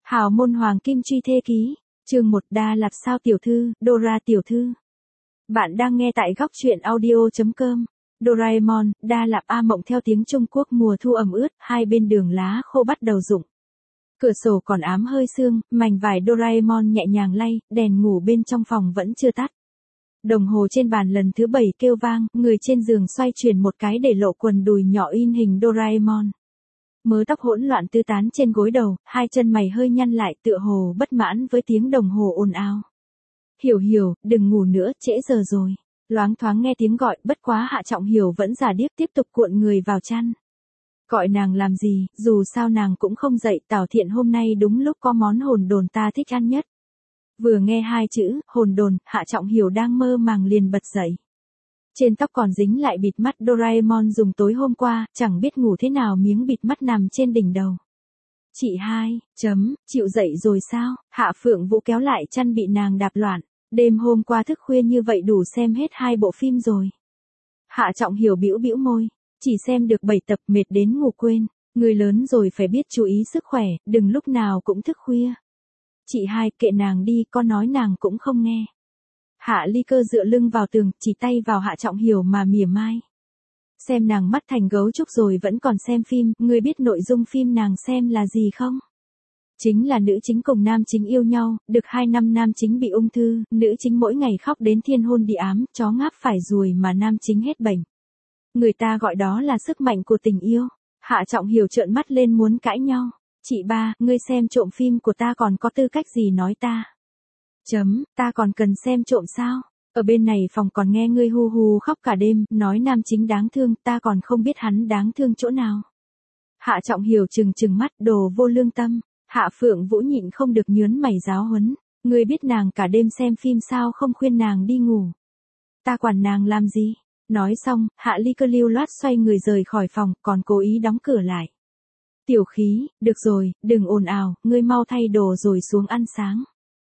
Hào môn hoàng kim truy thê ký, chương 1 Đa Lạt sao tiểu thư, Dora tiểu thư. Bạn đang nghe tại góc truyện audio.com. Doraemon, Đa Lạt A Mộng theo tiếng Trung Quốc mùa thu ẩm ướt, hai bên đường lá khô bắt đầu rụng. Cửa sổ còn ám hơi sương, mảnh vải Doraemon nhẹ nhàng lay, đèn ngủ bên trong phòng vẫn chưa tắt. Đồng hồ trên bàn lần thứ 7 kêu vang, người trên giường xoay chuyển một cái để lộ quần đùi nhỏ in hình Doraemon. Mớ tóc hỗn loạn tứ tán trên gối đầu, hai chân mày hơi nhăn lại tựa hồ bất mãn với tiếng đồng hồ ồn ào. Hiểu Hiểu, đừng ngủ nữa, trễ giờ rồi. Loáng thoáng nghe tiếng gọi, bất quá Hạ Trọng Hiểu vẫn giả điếc tiếp tục cuộn người vào chăn. Gọi nàng làm gì, dù sao nàng cũng không dậy, Tào Thiện hôm nay đúng lúc có món hồn đồn ta thích ăn nhất. Vừa nghe hai chữ, hồn đồn, Hạ Trọng Hiểu đang mơ màng liền bật dậy. Trên tóc còn dính lại bịt mắt Doraemon dùng tối hôm qua, chẳng biết ngủ thế nào miếng bịt mắt nằm trên đỉnh đầu. Chị hai, chịu dậy rồi sao? Hạ Phượng Vũ kéo lại chăn bị nàng đạp loạn. Đêm hôm qua thức khuya như vậy đủ xem hết 2 bộ phim rồi. Hạ Trọng Hiểu bĩu bĩu môi. Chỉ xem được 7 tập mệt đến ngủ quên. Người lớn rồi phải biết chú ý sức khỏe, đừng lúc nào cũng thức khuya. Chị hai, kệ nàng đi, con nói nàng cũng không nghe. Hạ Ly Cơ dựa lưng vào tường, chỉ tay vào Hạ Trọng Hiểu mà mỉa mai. Xem nàng mắt thành gấu trúc rồi vẫn còn xem phim, ngươi biết nội dung phim nàng xem là gì không? Chính là nữ chính cùng nam chính yêu nhau, được 2 năm nam chính bị ung thư, nữ chính mỗi ngày khóc đến thiên hôn địa ám, chó ngáp phải ruồi mà nam chính hết bệnh. Người ta gọi đó là sức mạnh của tình yêu. Hạ Trọng Hiểu trợn mắt lên muốn cãi nhau. Chị ba, ngươi xem trộm phim của ta còn có tư cách gì nói ta? Ta còn cần xem trộm sao? Ở bên này phòng còn nghe ngươi hu hu khóc cả đêm, nói nam chính đáng thương, ta còn không biết hắn đáng thương chỗ nào. Hạ Trọng Hiểu trừng mắt, đồ vô lương tâm. Hạ Phượng Vũ nhịn không được nhớn mày giáo huấn. Ngươi biết nàng cả đêm xem phim sao không khuyên nàng đi ngủ. Ta quản nàng làm gì? Nói xong, Hạ Ly Cơ lưu loát xoay người rời khỏi phòng, còn cố ý đóng cửa lại. Tiểu Khí, được rồi, đừng ồn ào, ngươi mau thay đồ rồi xuống ăn sáng.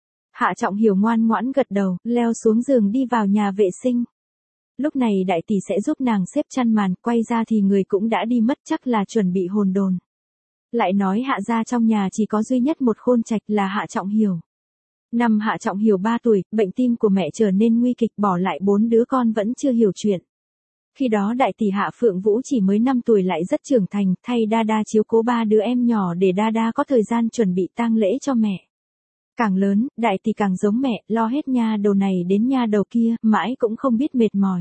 Hạ Trọng Hiểu ngoan ngoãn gật đầu, leo xuống giường đi vào nhà vệ sinh. Lúc này đại tỷ sẽ giúp nàng xếp chăn màn, quay ra thì người cũng đã đi mất, chắc là chuẩn bị hồn đồn. Lại nói Hạ gia trong nhà chỉ có duy nhất một khôn trạch là Hạ Trọng Hiểu. Năm Hạ Trọng Hiểu 3 tuổi, bệnh tim của mẹ trở nên nguy kịch, bỏ lại 4 đứa con vẫn chưa hiểu chuyện. Khi đó đại tỷ Hạ Phượng Vũ chỉ mới 5 tuổi lại rất trưởng thành, thay Đa chiếu cố 3 đứa em nhỏ để Đa có thời gian chuẩn bị tang lễ cho mẹ. Càng lớn, đại tỷ càng giống mẹ, lo hết nha đầu này đến nha đầu kia, mãi cũng không biết mệt mỏi.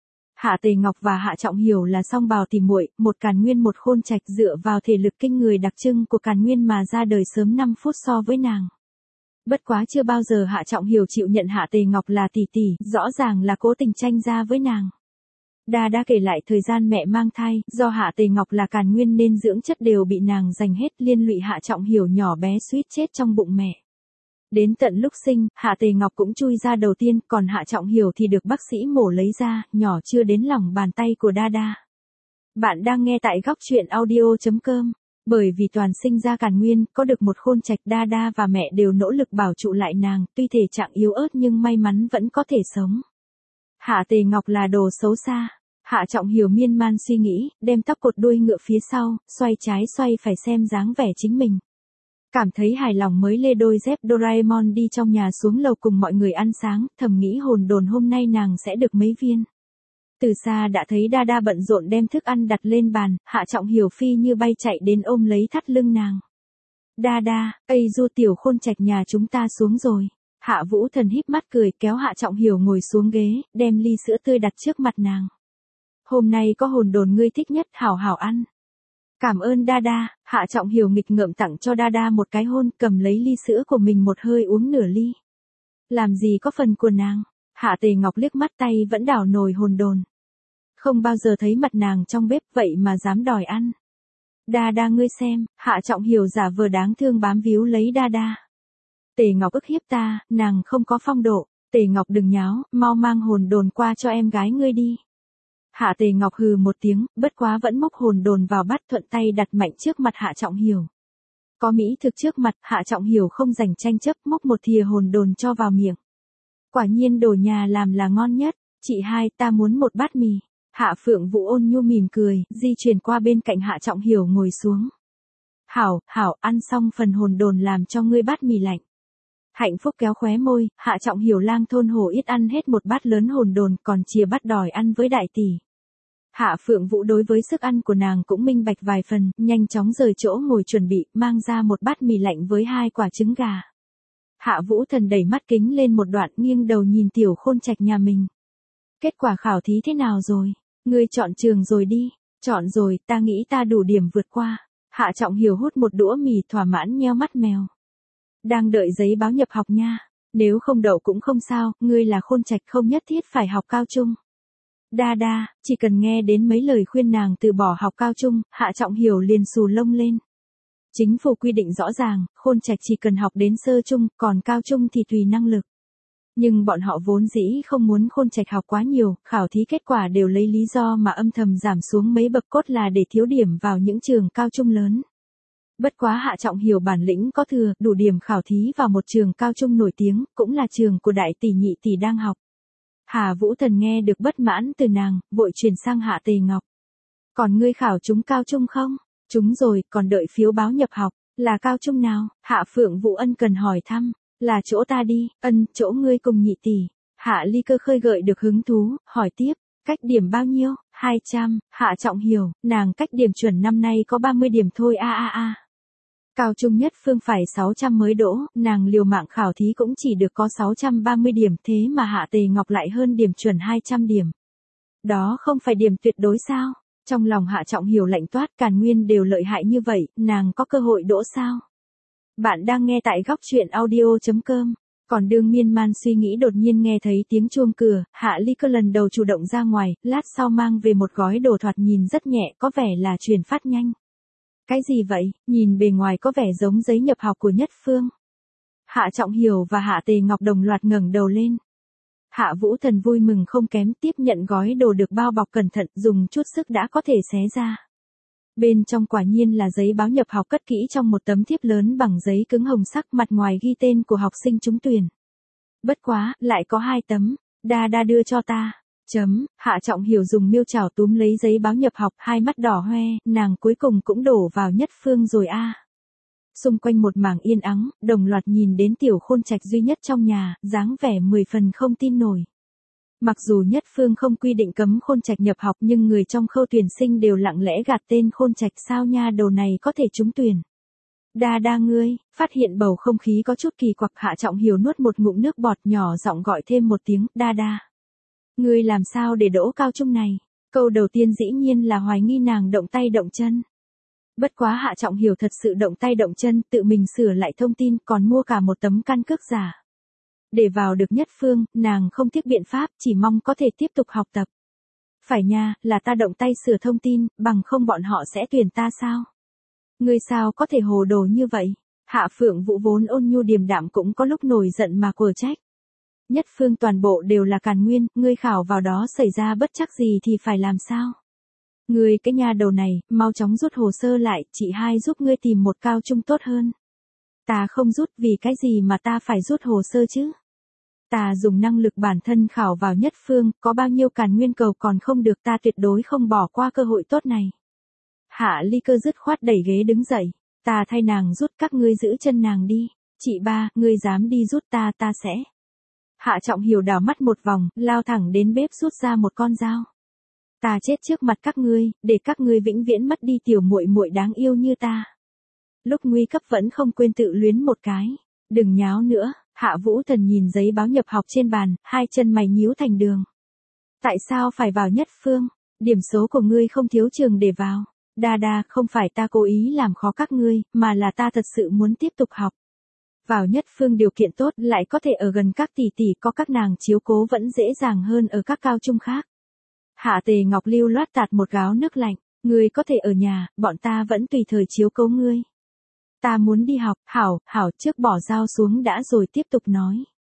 Hạ Tề Ngọc và Hạ Trọng Hiểu là song bào tỉ muội, một Càn Nguyên một Khôn Trạch, dựa vào thể lực kinh người đặc trưng của Càn Nguyên mà ra đời sớm 5 phút so với nàng. Bất quá chưa bao giờ Hạ Trọng Hiểu chịu nhận Hạ Tề Ngọc là tỷ tỷ, rõ ràng là cố tình tranh ra với nàng. Đa kể lại thời gian mẹ mang thai, do Hạ Tề Ngọc là Càn Nguyên nên dưỡng chất đều bị nàng giành hết, liên lụy Hạ Trọng Hiểu nhỏ bé suýt chết trong bụng mẹ. Đến tận lúc sinh, Hạ Tề Ngọc cũng chui ra đầu tiên, còn Hạ Trọng Hiểu thì được bác sĩ mổ lấy ra, nhỏ chưa đến lòng bàn tay của Đa. Bạn đang nghe tại góc truyện audio.com. Bởi vì toàn sinh ra Càn Nguyên, có được một khôn trạch, Đa và mẹ đều nỗ lực bảo trụ lại nàng, tuy thể trạng yếu ớt nhưng may mắn vẫn có thể sống. Hạ Tề Ngọc là đồ xấu xa. Hạ Trọng Hiểu miên man suy nghĩ, đem tóc cột đuôi ngựa phía sau, xoay trái xoay phải xem dáng vẻ chính mình. Cảm thấy hài lòng mới lê đôi dép Doraemon đi trong nhà xuống lầu cùng mọi người ăn sáng, thầm nghĩ hồn đồn hôm nay nàng sẽ được mấy viên. Từ xa đã thấy Đa bận rộn đem thức ăn đặt lên bàn, Hạ Trọng Hiểu phi như bay chạy đến ôm lấy thắt lưng nàng. Đa, ây du tiểu khôn trạch nhà chúng ta xuống rồi. Hạ Vũ Thần híp mắt cười kéo Hạ Trọng Hiểu ngồi xuống ghế, đem ly sữa tươi đặt trước mặt nàng. Hôm nay có hồn đồn ngươi thích nhất, hảo hảo ăn. Cảm ơn Đa, Hạ Trọng Hiểu nghịch ngợm tặng cho Đa một cái hôn, cầm lấy ly sữa của mình một hơi uống nửa ly. Làm gì có phần của nàng. Hạ Tề Ngọc liếc mắt tay vẫn đảo nồi hồn đồn. Không bao giờ thấy mặt nàng trong bếp vậy mà dám đòi ăn. Đa ngươi xem, Hạ Trọng Hiểu giả vờ đáng thương bám víu lấy Đa. Tề Ngọc ức hiếp ta, nàng không có phong độ. Tề Ngọc đừng nháo, mau mang hồn đồn qua cho em gái ngươi đi. Hạ Tề Ngọc hừ một tiếng, bất quá vẫn móc hồn đồn vào bát, thuận tay đặt mạnh trước mặt Hạ Trọng Hiểu. Có mỹ thực trước mặt, Hạ Trọng Hiểu không rảnh tranh chấp, móc một thìa hồn đồn cho vào miệng. Quả nhiên đồ nhà làm là ngon nhất. Chị hai, ta muốn một bát mì. Hạ Phượng Vũ ôn nhu mỉm cười, di chuyển qua bên cạnh Hạ Trọng Hiểu ngồi xuống. Hảo, hảo, ăn xong phần hồn đồn làm cho ngươi bát mì lạnh. Hạnh phúc kéo khóe môi, Hạ Trọng Hiểu lang thôn hổ ít ăn hết một bát lớn hồn đồn còn chia bắt đòi ăn với đại tỷ. Hạ Phượng Vũ đối với sức ăn của nàng cũng minh bạch vài phần, nhanh chóng rời chỗ ngồi chuẩn bị, mang ra một bát mì lạnh với 2 quả trứng gà. Hạ Vũ Thần đẩy mắt kính lên một đoạn nghiêng đầu nhìn Tiểu Khôn Trạch nhà mình. Kết quả khảo thí thế nào rồi? Ngươi chọn trường rồi đi. Chọn rồi, ta nghĩ ta đủ điểm vượt qua. Hạ Trọng Hiểu hút một đũa mì thỏa mãn nheo mắt mèo. Đang đợi giấy báo nhập học nha. Nếu không đậu cũng không sao, ngươi là Khôn Trạch không nhất thiết phải học cao trung. Đa đa, chỉ cần nghe đến mấy lời khuyên nàng từ bỏ học cao trung, Hạ Trọng Hiểu liền xù lông lên. Chính phủ quy định rõ ràng, Khôn Trạch chỉ cần học đến sơ trung, còn cao trung thì tùy năng lực. Nhưng bọn họ vốn dĩ không muốn Khôn Trạch học quá nhiều, khảo thí kết quả đều lấy lý do mà âm thầm giảm xuống mấy bậc cốt là để thiếu điểm vào những trường cao trung lớn. Bất quá Hạ Trọng Hiểu bản lĩnh có thừa, đủ điểm khảo thí vào một trường cao trung nổi tiếng, cũng là trường của đại tỷ nhị tỷ đang học. Hà Vũ Thần nghe được bất mãn từ nàng, vội chuyển sang Hạ Tề Ngọc. Còn ngươi khảo chúng cao trung không? Chúng rồi, còn đợi phiếu báo nhập học, là cao trung nào? Hạ Phượng Vũ ân cần hỏi thăm, là chỗ ta đi, chỗ ngươi cùng nhị tỷ. Hạ Ly Cơ khơi gợi được hứng thú, hỏi tiếp, cách điểm bao nhiêu? 200, Hạ Trọng Hiểu, nàng cách điểm chuẩn năm nay có 30 điểm thôi a. Cao trung nhất phương phải 600 mới đỗ, nàng liều mạng khảo thí cũng chỉ được có 630 điểm thế mà Hạ Tề Ngọc lại hơn điểm chuẩn 200 điểm. Đó không phải điểm tuyệt đối sao? Trong lòng Hạ Trọng Hiểu lạnh toát Càn Nguyên đều lợi hại như vậy, nàng có cơ hội đỗ sao? Bạn đang nghe tại góc truyện audio.com. Còn đương miên man suy nghĩ đột nhiên nghe thấy tiếng chuông cửa, Hạ Ly Cơ lần đầu chủ động ra ngoài, lát sau mang về một gói đồ thoạt nhìn rất nhẹ có vẻ là chuyển phát nhanh. Cái gì vậy, nhìn bề ngoài có vẻ giống giấy nhập học của Nhất Phương. Hạ Trọng Hiểu và Hạ Tề Ngọc đồng loạt ngẩng đầu lên. Hạ Vũ Thần vui mừng không kém tiếp nhận gói đồ được bao bọc cẩn thận dùng chút sức đã có thể xé ra. Bên trong quả nhiên là giấy báo nhập học cất kỹ trong một tấm thiếp lớn bằng giấy cứng hồng sắc mặt ngoài ghi tên của học sinh trúng tuyển. Bất quá, lại có 2 tấm, đa đa đưa cho ta. Hạ Trọng Hiểu dùng miêu chảo túm lấy giấy báo nhập học, 2 mắt đỏ hoe, nàng cuối cùng cũng đổ vào Nhất Phương rồi a. Xung quanh một mảng yên ắng, đồng loạt nhìn đến Tiểu Khôn Trạch duy nhất trong nhà, dáng vẻ 10 phần không tin nổi. Mặc dù Nhất Phương không quy định cấm Khôn Trạch nhập học nhưng người trong khâu tuyển sinh đều lặng lẽ gạt tên Khôn Trạch sao nha đầu này có thể trúng tuyển. Đa đa ngươi, phát hiện bầu không khí có chút kỳ quặc Hạ Trọng Hiểu nuốt một ngụm nước bọt nhỏ giọng gọi thêm một tiếng, đa đa. Ngươi làm sao để đỗ cao trung này? Câu đầu tiên dĩ nhiên là hoài nghi nàng động tay động chân. Bất quá Hạ Trọng Hiểu thật sự động tay động chân, tự mình sửa lại thông tin còn mua cả một tấm căn cước giả. Để vào được Nhất Phương, nàng không tiếc biện pháp, chỉ mong có thể tiếp tục học tập. Phải nha, là ta động tay sửa thông tin, bằng không bọn họ sẽ tuyển ta sao? Ngươi sao có thể hồ đồ như vậy? Hạ Phượng Vũ vốn ôn nhu điềm đạm cũng có lúc nổi giận mà quở trách. Nhất Phương toàn bộ đều là Càn Nguyên, ngươi khảo vào đó xảy ra bất trắc gì thì phải làm sao? Ngươi cái nhà đầu này, mau chóng rút hồ sơ lại, chị hai giúp ngươi tìm một cao trung tốt hơn. Ta không rút vì cái gì mà ta phải rút hồ sơ chứ? Ta dùng năng lực bản thân khảo vào Nhất Phương, có bao nhiêu Càn Nguyên cầu còn không được ta tuyệt đối không bỏ qua cơ hội tốt này. Hạ Ly Cơ dứt khoát đẩy ghế đứng dậy, ta thay nàng rút các ngươi giữ chân nàng đi, chị ba, ngươi dám đi rút ta sẽ. Hạ Trọng Hiểu đảo mắt một vòng, lao thẳng đến bếp rút ra một con dao. Ta chết trước mặt các ngươi, để các ngươi vĩnh viễn mất đi tiểu muội muội đáng yêu như ta. Lúc nguy cấp vẫn không quên tự luyến một cái. Đừng nháo nữa, Hạ Vũ Thần nhìn giấy báo nhập học trên bàn, 2 chân mày nhíu thành đường. Tại sao phải vào Nhất Phương? Điểm số của ngươi không thiếu trường để vào. Đa đa, không phải ta cố ý làm khó các ngươi, mà là ta thật sự muốn tiếp tục học. Vào Nhất Phương điều kiện tốt lại có thể ở gần các tỷ tỷ có các nàng chiếu cố vẫn dễ dàng hơn ở các cao trung khác. Hạ Tề Ngọc lưu loát tạt một gáo nước lạnh, ngươi có thể ở nhà, bọn ta vẫn tùy thời chiếu cố ngươi. Ta muốn đi học, hảo trước bỏ dao xuống đã rồi tiếp tục nói.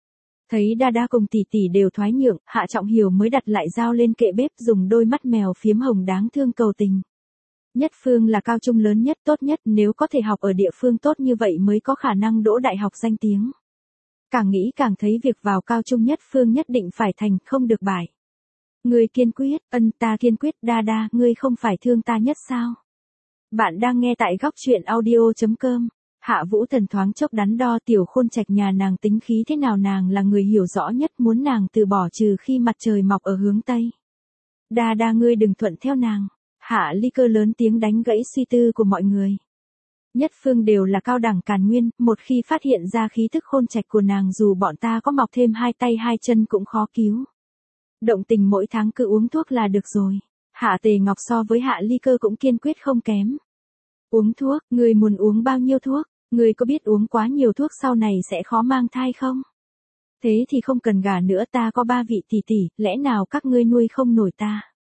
Thấy đa đa cùng tỷ tỷ đều thoái nhượng, Hạ Trọng Hiểu mới đặt lại dao lên kệ bếp dùng đôi mắt mèo phiếm hồng đáng thương cầu tình. Nhất Phương là cao trung lớn nhất tốt nhất nếu có thể học ở địa phương tốt như vậy mới có khả năng đỗ đại học danh tiếng. Càng nghĩ càng thấy việc vào cao trung Nhất Phương nhất định phải thành không được bại. Ngươi kiên quyết, ta kiên quyết đa đa, ngươi không phải thương ta nhất sao? Bạn đang nghe tại góc chuyện audio.com. Hạ Vũ Thần thoáng chốc đắn đo Tiểu Khôn Trạch nhà nàng tính khí thế nào, nàng là người hiểu rõ nhất, muốn nàng từ bỏ trừ khi mặt trời mọc ở hướng Tây. Đa đa, ngươi đừng thuận theo nàng. Hạ Ly Cơ lớn tiếng đánh gãy suy tư của mọi người. Nhất phương đều là cao đẳng càn nguyên, một khi phát hiện ra khí thức Khôn Trạch của nàng, dù bọn ta có mọc thêm hai tay hai chân cũng khó cứu. Động tình mỗi tháng cứ uống thuốc là được rồi. Hạ Tề Ngọc so với Hạ Ly Cơ cũng kiên quyết không kém. Uống thuốc, ngươi muốn uống bao nhiêu thuốc? Ngươi có biết uống quá nhiều thuốc sau này sẽ khó mang thai không? Thế thì không cần gả nữa, ta có 3 vị tỷ tỷ, lẽ nào các ngươi nuôi không nổi ta?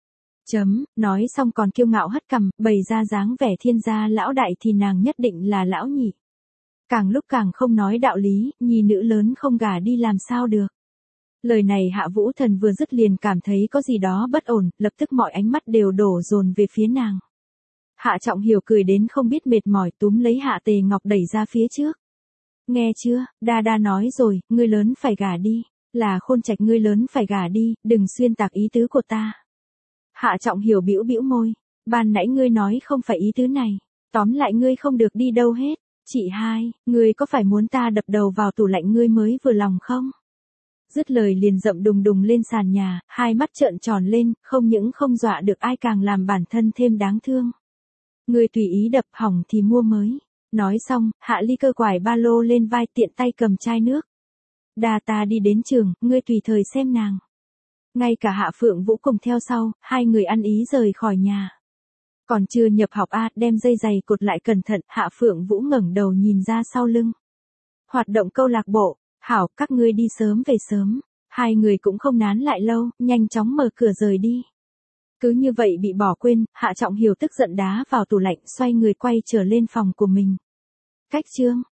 Nói xong còn kiêu ngạo hất cằm, bày ra dáng vẻ thiên gia lão đại thì nàng nhất định là lão nhị. Càng lúc càng không nói đạo lý, nhi nữ lớn không gả đi làm sao được. Lời này Hạ Vũ Thần vừa dứt liền cảm thấy có gì đó bất ổn, lập tức mọi ánh mắt đều đổ dồn về phía nàng. Hạ Trọng Hiểu cười đến không biết mệt mỏi, túm lấy Hạ Tề Ngọc đẩy ra phía trước. Nghe chưa, Đa Đa nói rồi, ngươi lớn phải gả đi, là Khôn Trạch ngươi lớn phải gả đi, đừng xuyên tạc ý tứ của ta. Hạ Trọng Hiểu bĩu bĩu môi, ban nãy ngươi nói không phải ý tứ này, tóm lại ngươi không được đi đâu hết. Chị hai, ngươi có phải muốn ta đập đầu vào tủ lạnh ngươi mới vừa lòng không? Dứt lời liền dậm đùng đùng lên sàn nhà, hai mắt trợn tròn lên, không những không dọa được ai càng làm bản thân thêm đáng thương. Ngươi tùy ý đập, hỏng thì mua mới. Nói xong, Hạ Ly Cơ quải ba lô lên vai, tiện tay cầm chai nước. Đa ta đi đến trường, ngươi tùy thời xem nàng. Ngay cả Hạ Phượng Vũ cùng theo sau, hai người ăn ý rời khỏi nhà. Còn chưa nhập học đem dây giày cột lại cẩn thận, Hạ Phượng Vũ ngẩng đầu nhìn ra sau lưng. Hoạt động câu lạc bộ, hảo, các ngươi đi sớm về sớm. Hai người cũng không nán lại lâu, nhanh chóng mở cửa rời đi. Cứ như vậy bị bỏ quên, Hạ Trọng Hiểu tức giận đá vào tủ lạnh, xoay người quay trở lên phòng của mình. Cách chương